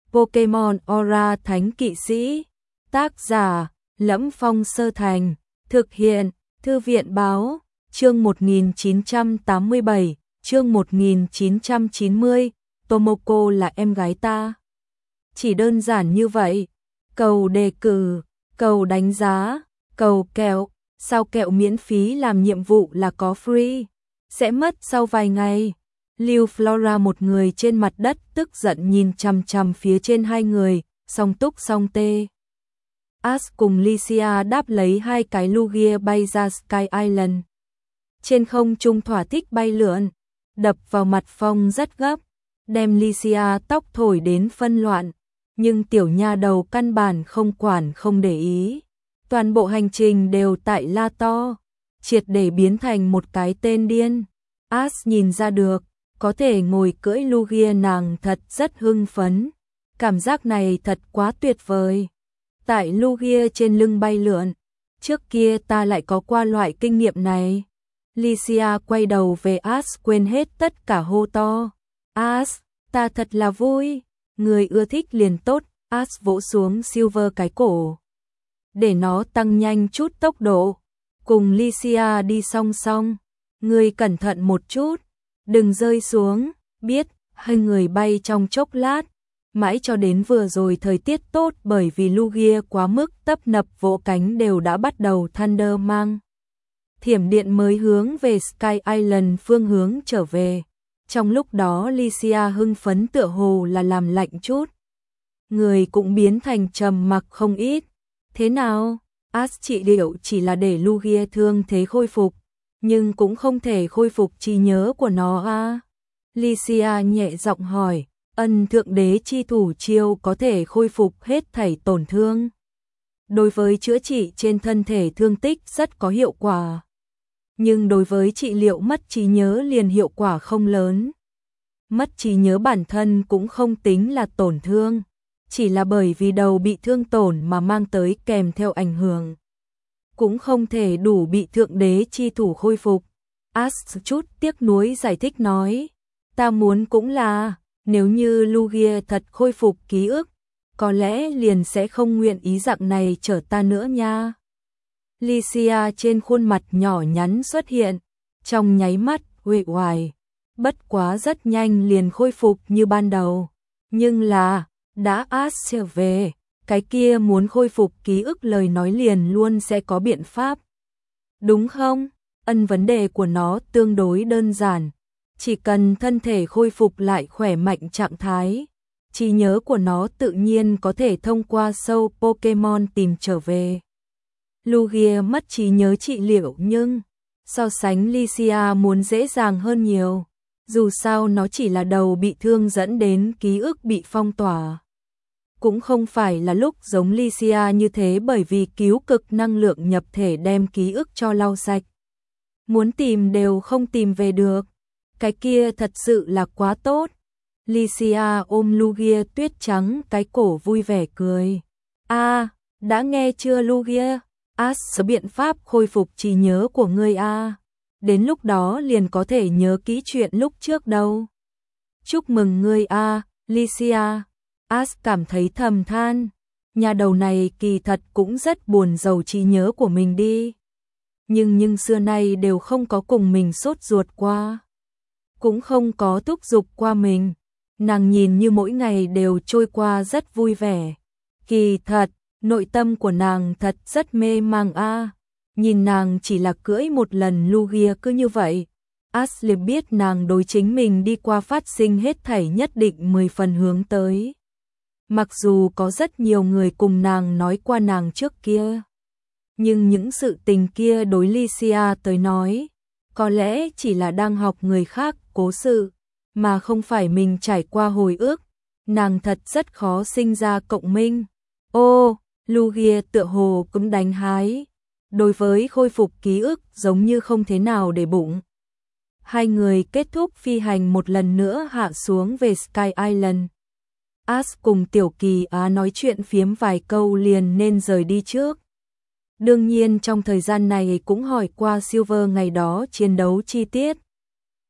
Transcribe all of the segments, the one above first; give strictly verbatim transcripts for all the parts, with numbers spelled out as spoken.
Pokemon Aura Thánh Kỵ Sĩ. Tác giả: Lẫm Phong Sơ Thành. Thực hiện: Thư viện báo. Chương một nghìn chín trăm tám mươi bảy, chương một nghìn chín trăm chín mươi, Tomoko là em gái ta. Chỉ đơn giản như vậy. Cầu đề cử, cầu đánh giá, cầu kẹo. Sao kẹo miễn phí làm nhiệm vụ là có free? Sẽ mất sau vài ngày. Lưu Flora, một người trên mặt đất, tức giận nhìn chằm chằm phía trên hai người, song túc song tê. Ash cùng Lycia đáp lấy hai cái Lugia bay ra Sky Island. Trên không trung thỏa thích bay lượn, đập vào mặt phong rất gấp, đem Lycia tóc thổi đến phân loạn, nhưng tiểu nha đầu căn bản không quản không để ý. Toàn bộ hành trình đều tại la to, triệt để biến thành một cái tên điên. Ash nhìn ra được, có thể ngồi cưỡi Lugia nàng thật rất hưng phấn. Cảm giác này thật quá tuyệt vời. Tại Lugia trên lưng bay lượn, trước kia ta lại có qua loại kinh nghiệm này. Lycia quay đầu về Ash, quên hết tất cả hô to. Ash, ta thật là vui, người ưa thích liền tốt. Ash vỗ xuống Silver cái cổ, để nó tăng nhanh chút tốc độ, cùng Lycia đi song song. Người cẩn thận một chút, đừng rơi xuống, biết. Hai người bay trong chốc lát, mãi cho đến vừa rồi thời tiết tốt, bởi vì Lugia quá mức tấp nập vỗ cánh đều đã bắt đầu thunder mang thiểm điện mới hướng về Sky Island phương hướng trở về. Trong lúc đó Lycia hưng phấn tựa hồ là làm lạnh chút, người cũng biến thành trầm mặc không ít. Thế nào? Ash trị liệu chỉ là để Lugia thương thế khôi phục, nhưng cũng không thể khôi phục trí nhớ của nó à? Lycia nhẹ giọng hỏi. Ân, thượng đế chi thủ chiêu có thể khôi phục hết thảy tổn thương. Đối với chữa trị trên thân thể thương tích rất có hiệu quả, nhưng đối với trị liệu mất trí nhớ liền hiệu quả không lớn. Mất trí nhớ bản thân cũng không tính là tổn thương, chỉ là bởi vì đầu bị thương tổn mà mang tới kèm theo ảnh hưởng, cũng không thể đủ bị thượng đế chi thủ khôi phục. Ash chút tiếc nuối giải thích nói, ta muốn cũng là, nếu như Lugia thật khôi phục ký ức, có lẽ liền sẽ không nguyện ý dạng này chở ta nữa nha. Lycia trên khuôn mặt nhỏ nhắn xuất hiện, trong nháy mắt uể oải, bất quá rất nhanh liền khôi phục như ban đầu. Nhưng là, đã Ash trở về, cái kia muốn khôi phục ký ức lời nói liền luôn sẽ có biện pháp. Đúng không? Ân, vấn đề của nó tương đối đơn giản. Chỉ cần thân thể khôi phục lại khỏe mạnh trạng thái, trí nhớ của nó tự nhiên có thể thông qua sâu Pokemon tìm trở về. Lugia mất trí nhớ trị liệu nhưng so sánh Lycia muốn dễ dàng hơn nhiều. Dù sao nó chỉ là đầu bị thương dẫn đến ký ức bị phong tỏa. Cũng không phải là lúc giống Lycia như thế, bởi vì cứu cực năng lượng nhập thể đem ký ức cho lau sạch. Muốn tìm đều không tìm về được. Cái kia thật sự là quá tốt. Lycia ôm Lugia tuyết trắng cái cổ vui vẻ cười. A, à, đã nghe chưa Lugia? Ash có biện pháp khôi phục trí nhớ của ngươi a. À. Đến lúc đó liền có thể nhớ kỹ chuyện lúc trước đâu. Chúc mừng ngươi a, à, Lycia. Ash cảm thấy thầm than, nhà đầu này kỳ thật cũng rất buồn rầu trí nhớ của mình đi. Nhưng nhưng xưa nay đều không có cùng mình sốt ruột qua, cũng không có thúc giục qua mình. Nàng nhìn như mỗi ngày đều trôi qua rất vui vẻ. Kỳ thật, nội tâm của nàng thật rất mê mang a. À. Nhìn nàng chỉ là cưỡi một lần Lugia cứ như vậy, Ash liền biết nàng đối chính mình đi qua phát sinh hết thảy nhất định mười phần hướng tới. Mặc dù có rất nhiều người cùng nàng nói qua nàng trước kia, nhưng những sự tình kia đối Lycia tới nói, có lẽ chỉ là đang học người khác cố sự, mà không phải mình trải qua hồi ức. Nàng thật rất khó sinh ra cộng minh. Ô, Lugia tựa hồ cũng đánh hái. Đối với khôi phục ký ức giống như không thế nào để bụng. Hai người kết thúc phi hành một lần nữa hạ xuống về Sky Island. Ash cùng Tiểu Kỳ Á nói chuyện phiếm vài câu liền nên rời đi trước. Đương nhiên trong thời gian này cũng hỏi qua Silver ngày đó chiến đấu chi tiết.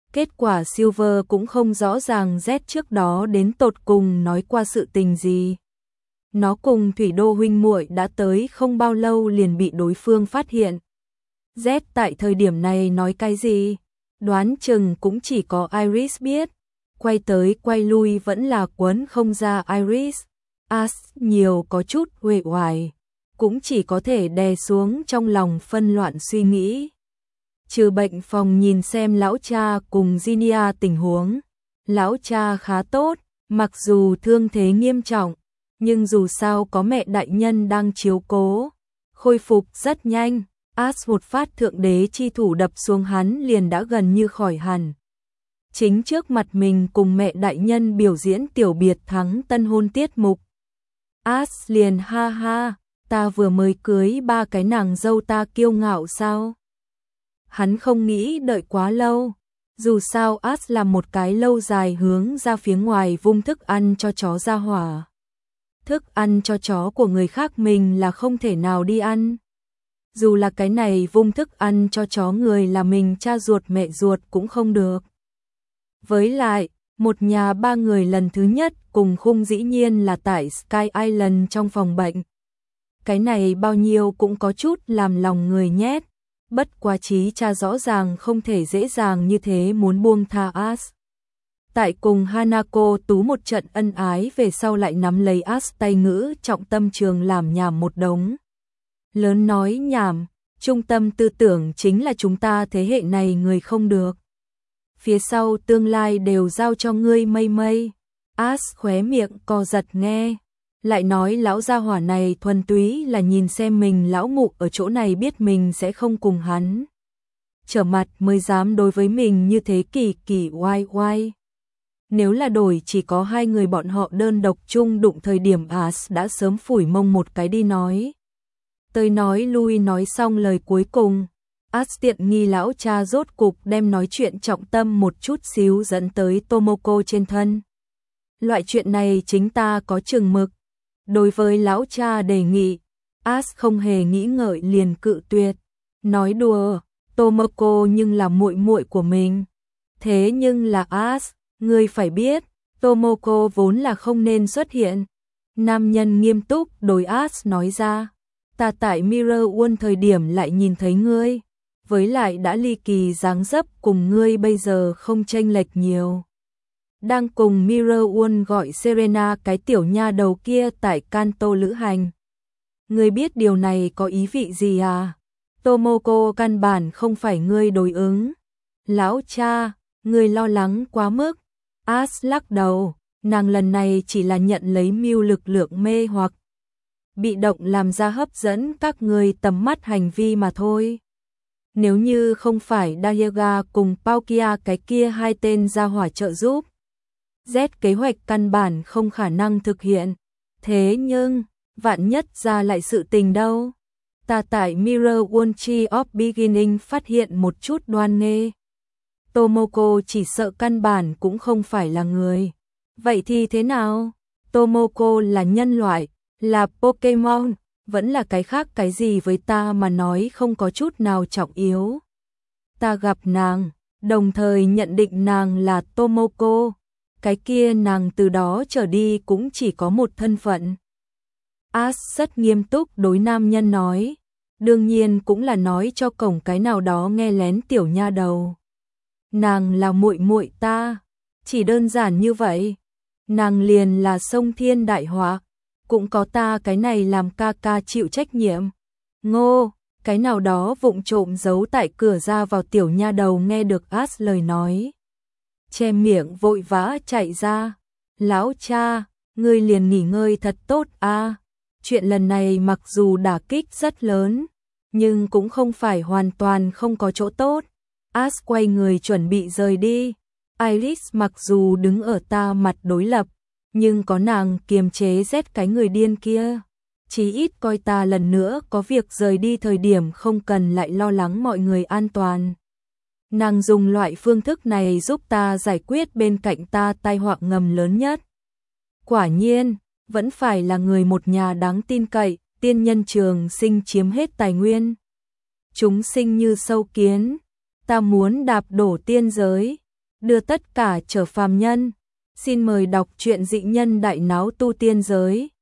Kết quả Silver cũng không rõ ràng Z trước đó đến tột cùng nói qua sự tình gì. Nó cùng Thủy Đô huynh muội đã tới không bao lâu liền bị đối phương phát hiện. Z tại thời điểm này nói cái gì? Đoán chừng cũng chỉ có Iris biết. Quay tới quay lui vẫn là quấn không ra Iris. As nhiều có chút uể oải, cũng chỉ có thể đè xuống trong lòng phân loạn suy nghĩ. Trừ bệnh phòng nhìn xem lão cha cùng Ginia tình huống. Lão cha khá tốt, mặc dù thương thế nghiêm trọng, nhưng dù sao có mẹ đại nhân đang chiếu cố, khôi phục rất nhanh. As một phát thượng đế chi thủ đập xuống hắn liền đã gần như khỏi hẳn. Chính trước mặt mình cùng mẹ đại nhân biểu diễn tiểu biệt thắng tân hôn tiết mục. As liền ha ha, ta vừa mới cưới ba cái nàng dâu ta kiêu ngạo sao? Hắn không nghĩ đợi quá lâu. Dù sao As là một cái lâu dài hướng ra phía ngoài vung thức ăn cho chó ra hỏa. Thức ăn cho chó của người khác mình là không thể nào đi ăn. Dù là cái này vung thức ăn cho chó người là mình cha ruột mẹ ruột cũng không được. Với lại, một nhà ba người lần thứ nhất cùng khung dĩ nhiên là tại Sky Island trong phòng bệnh. Cái này bao nhiêu cũng có chút làm lòng người nhét. Bất quá trí cha rõ ràng không thể dễ dàng như thế muốn buông tha As. Tại cùng Hanako tú một trận ân ái về sau lại nắm lấy As tay ngữ trọng tâm trường làm nhảm một đống. Lớn nói nhảm, trung tâm tư tưởng chính là chúng ta thế hệ này người không được. Phía sau tương lai đều giao cho ngươi mây mây. As khóe miệng co giật nghe. Lại nói lão gia hỏa này thuần túy là nhìn xem mình lão mụ ở chỗ này biết mình sẽ không cùng hắn trở mặt mới dám đối với mình như thế kỳ kỳ oai oai. Nếu là đổi chỉ có hai người bọn họ đơn độc chung đụng thời điểm As đã sớm phủi mông một cái đi nói. Tới nói lui nói xong lời cuối cùng, As tiện nghi lão cha rốt cục đem nói chuyện trọng tâm một chút xíu dẫn tới Tomoko trên thân. Loại chuyện này chính ta có chừng mực. Đối với lão cha đề nghị, As không hề nghĩ ngợi liền cự tuyệt. Nói đùa, Tomoko nhưng là muội muội của mình. Thế nhưng là As, ngươi phải biết, Tomoko vốn là không nên xuất hiện. Nam nhân nghiêm túc đối As nói ra. Ta tại Mirror World thời điểm lại nhìn thấy ngươi. Với lại đã ly kỳ dáng dấp cùng ngươi bây giờ không chênh lệch nhiều. Đang cùng Mirror World gọi Serena cái tiểu nha đầu kia tại Kanto lữ hành. Ngươi biết điều này có ý vị gì à? Tomoko căn bản không phải ngươi đối ứng. Lão cha, ngươi lo lắng quá mức. As lắc đầu, nàng lần này chỉ là nhận lấy mưu lực lượng mê hoặc. Bị động làm ra hấp dẫn các ngươi tầm mắt hành vi mà thôi. Nếu như không phải Dayaga cùng Paukia cái kia hai tên ra hỏa trợ giúp, Z kế hoạch căn bản không khả năng thực hiện. Thế nhưng, vạn nhất ra lại sự tình đâu. Ta tại Mirror World Tree of Beginning phát hiện một chút đoan nghê. Tomoko chỉ sợ căn bản cũng không phải là người. Vậy thì thế nào? Tomoko là nhân loại, là Pokemon, vẫn là cái khác cái gì với ta mà nói không có chút nào trọng yếu. Ta gặp nàng, đồng thời nhận định nàng là Tomoko. Cái kia nàng từ đó trở đi cũng chỉ có một thân phận. As rất nghiêm túc đối nam nhân nói. Đương nhiên cũng là nói cho cổng cái nào đó nghe lén tiểu nha đầu. Nàng là muội muội ta. Chỉ đơn giản như vậy. Nàng liền là sông thiên đại họa. Cũng có ta cái này làm ca ca chịu trách nhiệm. Ngô, cái nào đó vụng trộm giấu tại cửa ra vào tiểu nha đầu nghe được As lời nói. Che miệng vội vã chạy ra. Lão cha, ngươi liền nghỉ ngơi thật tốt a. Chuyện lần này mặc dù đả kích rất lớn, nhưng cũng không phải hoàn toàn không có chỗ tốt. As quay người chuẩn bị rời đi. Iris mặc dù đứng ở ta mặt đối lập, nhưng có nàng kiềm chế rét cái người điên kia. Chí ít coi ta lần nữa có việc rời đi thời điểm không cần lại lo lắng mọi người an toàn. Nàng dùng loại phương thức này giúp ta giải quyết bên cạnh ta tai họa ngầm lớn nhất. Quả nhiên, vẫn phải là người một nhà đáng tin cậy, tiên nhân trường sinh chiếm hết tài nguyên. Chúng sinh như sâu kiến, ta muốn đạp đổ tiên giới. đưa tất cả trở phàm nhân. Xin mời đọc truyện Dị nhân đại náo tu tiên giới.